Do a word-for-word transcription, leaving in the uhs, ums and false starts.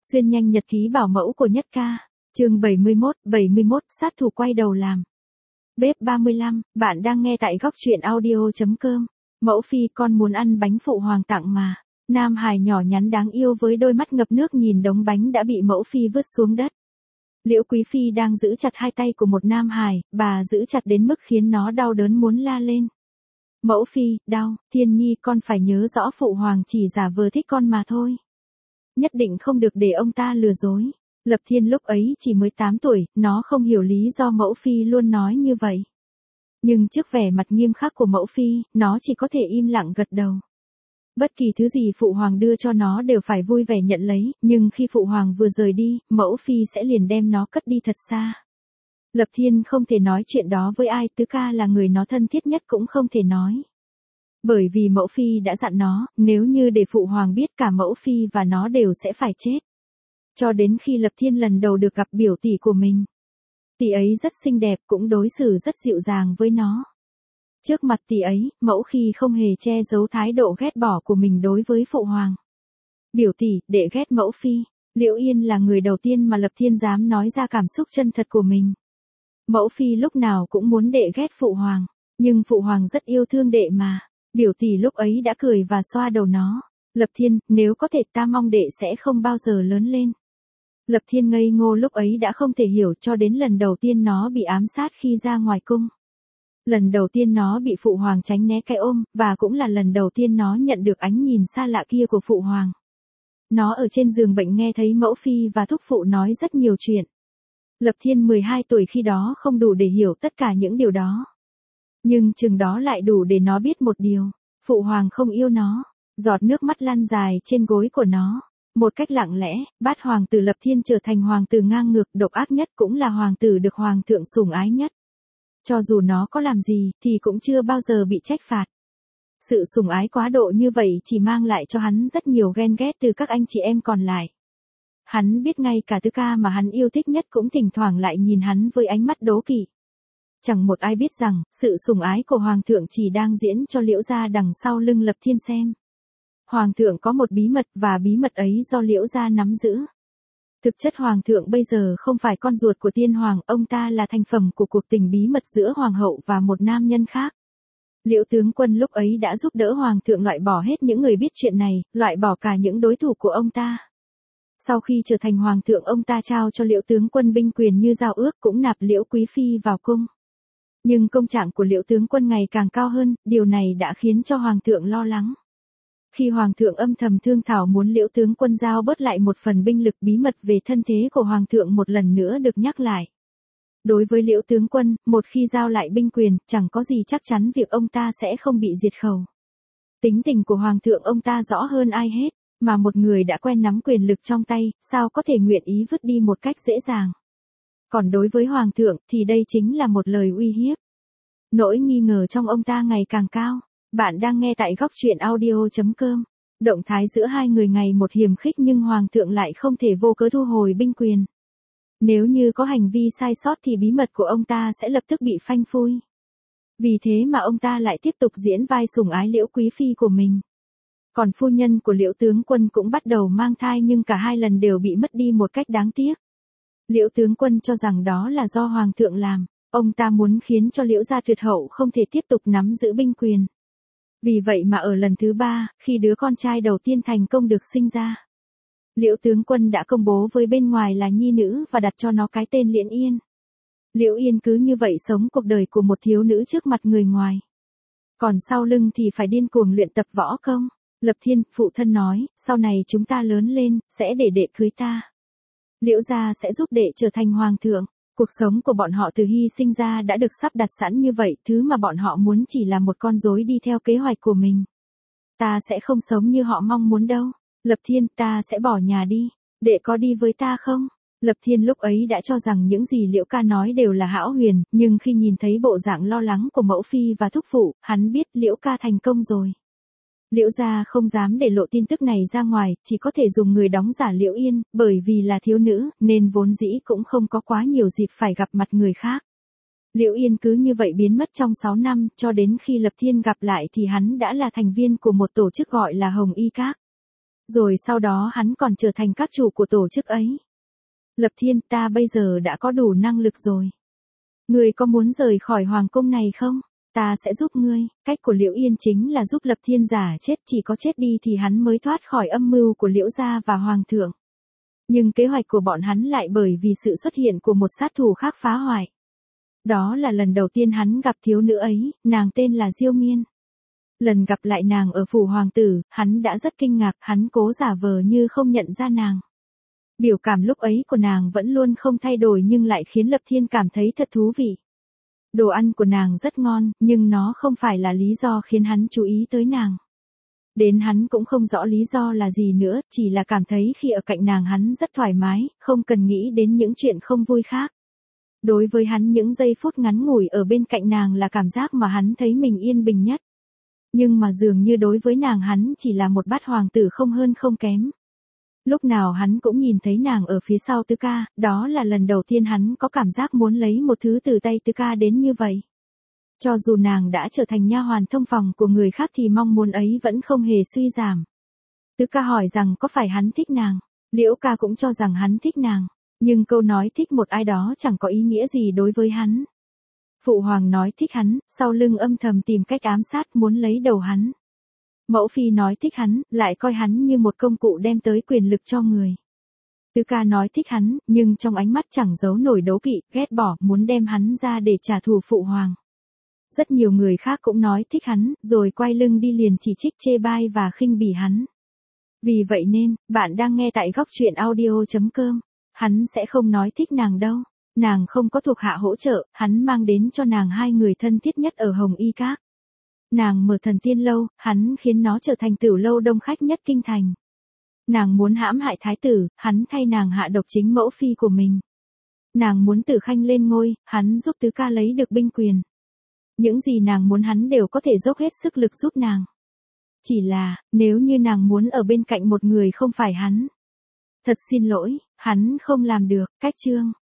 Xuyên nhanh nhật ký bảo mẫu của Nhất Ca. Chương bảy mươi mốt, bảy mươi mốt, sát thủ quay đầu làm. Bếp ba mươi lăm, bạn đang nghe tại góc truyện audio chấm com. Mẫu phi, con muốn ăn bánh phụ hoàng tặng mà. Nam hài nhỏ nhắn đáng yêu với đôi mắt ngập nước nhìn đống bánh đã bị mẫu phi vứt xuống đất. Liễu Quý Phi đang giữ chặt hai tay của một nam hài, bà giữ chặt đến mức khiến nó đau đớn muốn la lên. Mẫu phi, đau, Thiên Nhi, con phải nhớ rõ phụ hoàng chỉ giả vờ thích con mà thôi. Nhất định không được để ông ta lừa dối. Lập Thiên lúc ấy chỉ mới tám tuổi, nó không hiểu lý do mẫu phi luôn nói như vậy. Nhưng trước vẻ mặt nghiêm khắc của mẫu phi, nó chỉ có thể im lặng gật đầu. Bất kỳ thứ gì phụ hoàng đưa cho nó đều phải vui vẻ nhận lấy, nhưng khi phụ hoàng vừa rời đi, mẫu phi sẽ liền đem nó cất đi thật xa. Lập Thiên không thể nói chuyện đó với ai, Tứ Ca là người nó thân thiết nhất cũng không thể nói. Bởi vì mẫu phi đã dặn nó, nếu như để phụ hoàng biết cả mẫu phi và nó đều sẽ phải chết. Cho đến khi Lập Thiên lần đầu được gặp biểu tỷ của mình. Tỷ ấy rất xinh đẹp, cũng đối xử rất dịu dàng với nó. Trước mặt tỷ ấy, mẫu phi không hề che giấu thái độ ghét bỏ của mình đối với phụ hoàng. Biểu tỷ, đệ ghét mẫu phi. Liễu Yên là người đầu tiên mà Lập Thiên dám nói ra cảm xúc chân thật của mình. Mẫu phi lúc nào cũng muốn đệ ghét phụ hoàng, nhưng phụ hoàng rất yêu thương đệ mà. Biểu tỷ lúc ấy đã cười và xoa đầu nó. Lập Thiên, nếu có thể ta mong đệ sẽ không bao giờ lớn lên. Lập Thiên ngây ngô lúc ấy đã không thể hiểu cho đến lần đầu tiên nó bị ám sát khi ra ngoài cung. Lần đầu tiên nó bị phụ hoàng tránh né cái ôm, và cũng là lần đầu tiên nó nhận được ánh nhìn xa lạ kia của phụ hoàng. Nó ở trên giường bệnh nghe thấy mẫu phi và thúc phụ nói rất nhiều chuyện. Lập Thiên mười hai tuổi khi đó không đủ để hiểu tất cả những điều đó. Nhưng chừng đó lại đủ để nó biết một điều, phụ hoàng không yêu nó. Giọt nước mắt lăn dài trên gối của nó. Một cách lặng lẽ, bát hoàng tử Lập Thiên trở thành hoàng tử ngang ngược độc ác nhất, cũng là hoàng tử được hoàng thượng sủng ái nhất. Cho dù nó có làm gì, thì cũng chưa bao giờ bị trách phạt. Sự sủng ái quá độ như vậy chỉ mang lại cho hắn rất nhiều ghen ghét từ các anh chị em còn lại. Hắn biết ngay cả Tứ Ca mà hắn yêu thích nhất cũng thỉnh thoảng lại nhìn hắn với ánh mắt đố kỵ. Chẳng một ai biết rằng, sự sủng ái của hoàng thượng chỉ đang diễn cho Liễu gia đằng sau lưng Lập Thiên xem. Hoàng thượng có một bí mật, và bí mật ấy do Liễu gia nắm giữ. Thực chất hoàng thượng bây giờ không phải con ruột của tiên hoàng, ông ta là thành phẩm của cuộc tình bí mật giữa hoàng hậu và một nam nhân khác. Liễu tướng quân lúc ấy đã giúp đỡ hoàng thượng loại bỏ hết những người biết chuyện này, loại bỏ cả những đối thủ của ông ta. Sau khi trở thành hoàng thượng, ông ta trao cho Liễu tướng quân binh quyền như giao ước, cũng nạp Liễu Quý Phi vào cung. Nhưng công trạng của Liễu tướng quân ngày càng cao hơn, điều này đã khiến cho hoàng thượng lo lắng. Khi hoàng thượng âm thầm thương thảo muốn Liễu tướng quân giao bớt lại một phần binh lực, bí mật về thân thế của hoàng thượng một lần nữa được nhắc lại. Đối với Liễu tướng quân, một khi giao lại binh quyền, chẳng có gì chắc chắn việc ông ta sẽ không bị diệt khẩu. Tính tình của hoàng thượng ông ta rõ hơn ai hết, mà một người đã quen nắm quyền lực trong tay, sao có thể nguyện ý vứt đi một cách dễ dàng. Còn đối với hoàng thượng thì đây chính là một lời uy hiếp. Nỗi nghi ngờ trong ông ta ngày càng cao. Bạn đang nghe tại góc truyện audio chấm com. Động thái giữa hai người ngày một hiềm khích, nhưng hoàng thượng lại không thể vô cớ thu hồi binh quyền. Nếu như có hành vi sai sót thì bí mật của ông ta sẽ lập tức bị phanh phui. Vì thế mà ông ta lại tiếp tục diễn vai sủng ái Liễu Quý Phi của mình. Còn phu nhân của Liễu tướng quân cũng bắt đầu mang thai, nhưng cả hai lần đều bị mất đi một cách đáng tiếc. Liễu tướng quân cho rằng đó là do hoàng thượng làm. Ông ta muốn khiến cho Liễu gia tuyệt hậu không thể tiếp tục nắm giữ binh quyền. Vì vậy mà ở lần thứ ba, khi đứa con trai đầu tiên thành công được sinh ra, Liễu tướng quân đã công bố với bên ngoài là nhi nữ và đặt cho nó cái tên Liễn Yên. Liễu Yên cứ như vậy sống cuộc đời của một thiếu nữ trước mặt người ngoài. Còn sau lưng thì phải điên cuồng luyện tập võ công. Lập Thiên, phụ thân nói, sau này chúng ta lớn lên, sẽ để đệ cưới ta. Liễu gia sẽ giúp đệ trở thành hoàng thượng. Cuộc sống của bọn họ từ khi sinh ra đã được sắp đặt sẵn như vậy, thứ mà bọn họ muốn chỉ là một con rối đi theo kế hoạch của mình. Ta sẽ không sống như họ mong muốn đâu. Lập Thiên, ta sẽ bỏ nhà đi. Đệ có đi với ta không? Lập Thiên lúc ấy đã cho rằng những gì Liễu ca nói đều là hão huyền, nhưng khi nhìn thấy bộ dạng lo lắng của mẫu phi và thúc phụ, hắn biết Liễu ca thành công rồi. Liễu gia không dám để lộ tin tức này ra ngoài, chỉ có thể dùng người đóng giả Liễu Yên, bởi vì là thiếu nữ, nên vốn dĩ cũng không có quá nhiều dịp phải gặp mặt người khác. Liễu Yên cứ như vậy biến mất trong sáu năm, cho đến khi Lập Thiên gặp lại thì hắn đã là thành viên của một tổ chức gọi là Hồng Y Các. Rồi sau đó hắn còn trở thành các chủ của tổ chức ấy. Lập Thiên, ta bây giờ đã có đủ năng lực rồi. Ngươi có muốn rời khỏi hoàng cung này không? Ta sẽ giúp ngươi. Cách của Liễu Yên chính là giúp Lập Thiên giả chết, chỉ có chết đi thì hắn mới thoát khỏi âm mưu của Liễu gia và hoàng thượng. Nhưng kế hoạch của bọn hắn lại bởi vì sự xuất hiện của một sát thủ khác phá hoại. Đó là lần đầu tiên hắn gặp thiếu nữ ấy, nàng tên là Diêu Miên. Lần gặp lại nàng ở phủ hoàng tử, hắn đã rất kinh ngạc, hắn cố giả vờ như không nhận ra nàng. Biểu cảm lúc ấy của nàng vẫn luôn không thay đổi nhưng lại khiến Lập Thiên cảm thấy thật thú vị. Đồ ăn của nàng rất ngon, nhưng nó không phải là lý do khiến hắn chú ý tới nàng. Đến hắn cũng không rõ lý do là gì nữa, chỉ là cảm thấy khi ở cạnh nàng hắn rất thoải mái, không cần nghĩ đến những chuyện không vui khác. Đối với hắn những giây phút ngắn ngủi ở bên cạnh nàng là cảm giác mà hắn thấy mình yên bình nhất. Nhưng mà dường như đối với nàng hắn chỉ là một bát hoàng tử không hơn không kém. Lúc nào hắn cũng nhìn thấy nàng ở phía sau Tứ Ca, đó là lần đầu tiên hắn có cảm giác muốn lấy một thứ từ tay Tứ Ca đến như vậy. Cho dù nàng đã trở thành nha hoàn thông phòng của người khác thì mong muốn ấy vẫn không hề suy giảm. Tứ Ca hỏi rằng có phải hắn thích nàng, Liễu Ca cũng cho rằng hắn thích nàng, nhưng câu nói thích một ai đó chẳng có ý nghĩa gì đối với hắn. Phụ hoàng nói thích hắn, sau lưng âm thầm tìm cách ám sát muốn lấy đầu hắn. Mẫu phi nói thích hắn, lại coi hắn như một công cụ đem tới quyền lực cho người. Tứ Ca nói thích hắn, nhưng trong ánh mắt chẳng giấu nổi đố kỵ, ghét bỏ, muốn đem hắn ra để trả thù phụ hoàng. Rất nhiều người khác cũng nói thích hắn, rồi quay lưng đi liền chỉ trích chê bai và khinh bỉ hắn. Vì vậy nên, bạn đang nghe tại góc truyện audio chấm com. Hắn sẽ không nói thích nàng đâu. Nàng không có thuộc hạ hỗ trợ, hắn mang đến cho nàng hai người thân thiết nhất ở Hồng Y Các. Nàng mở Thần Tiên Lâu, hắn khiến nó trở thành tiểu lâu đông khách nhất kinh thành. Nàng muốn hãm hại thái tử, hắn thay nàng hạ độc chính mẫu phi của mình. Nàng muốn Tử Khanh lên ngôi, hắn giúp Tứ Ca lấy được binh quyền. Những gì nàng muốn hắn đều có thể dốc hết sức lực giúp nàng. Chỉ là, nếu như nàng muốn ở bên cạnh một người không phải hắn. Thật xin lỗi, hắn không làm được. Cách chương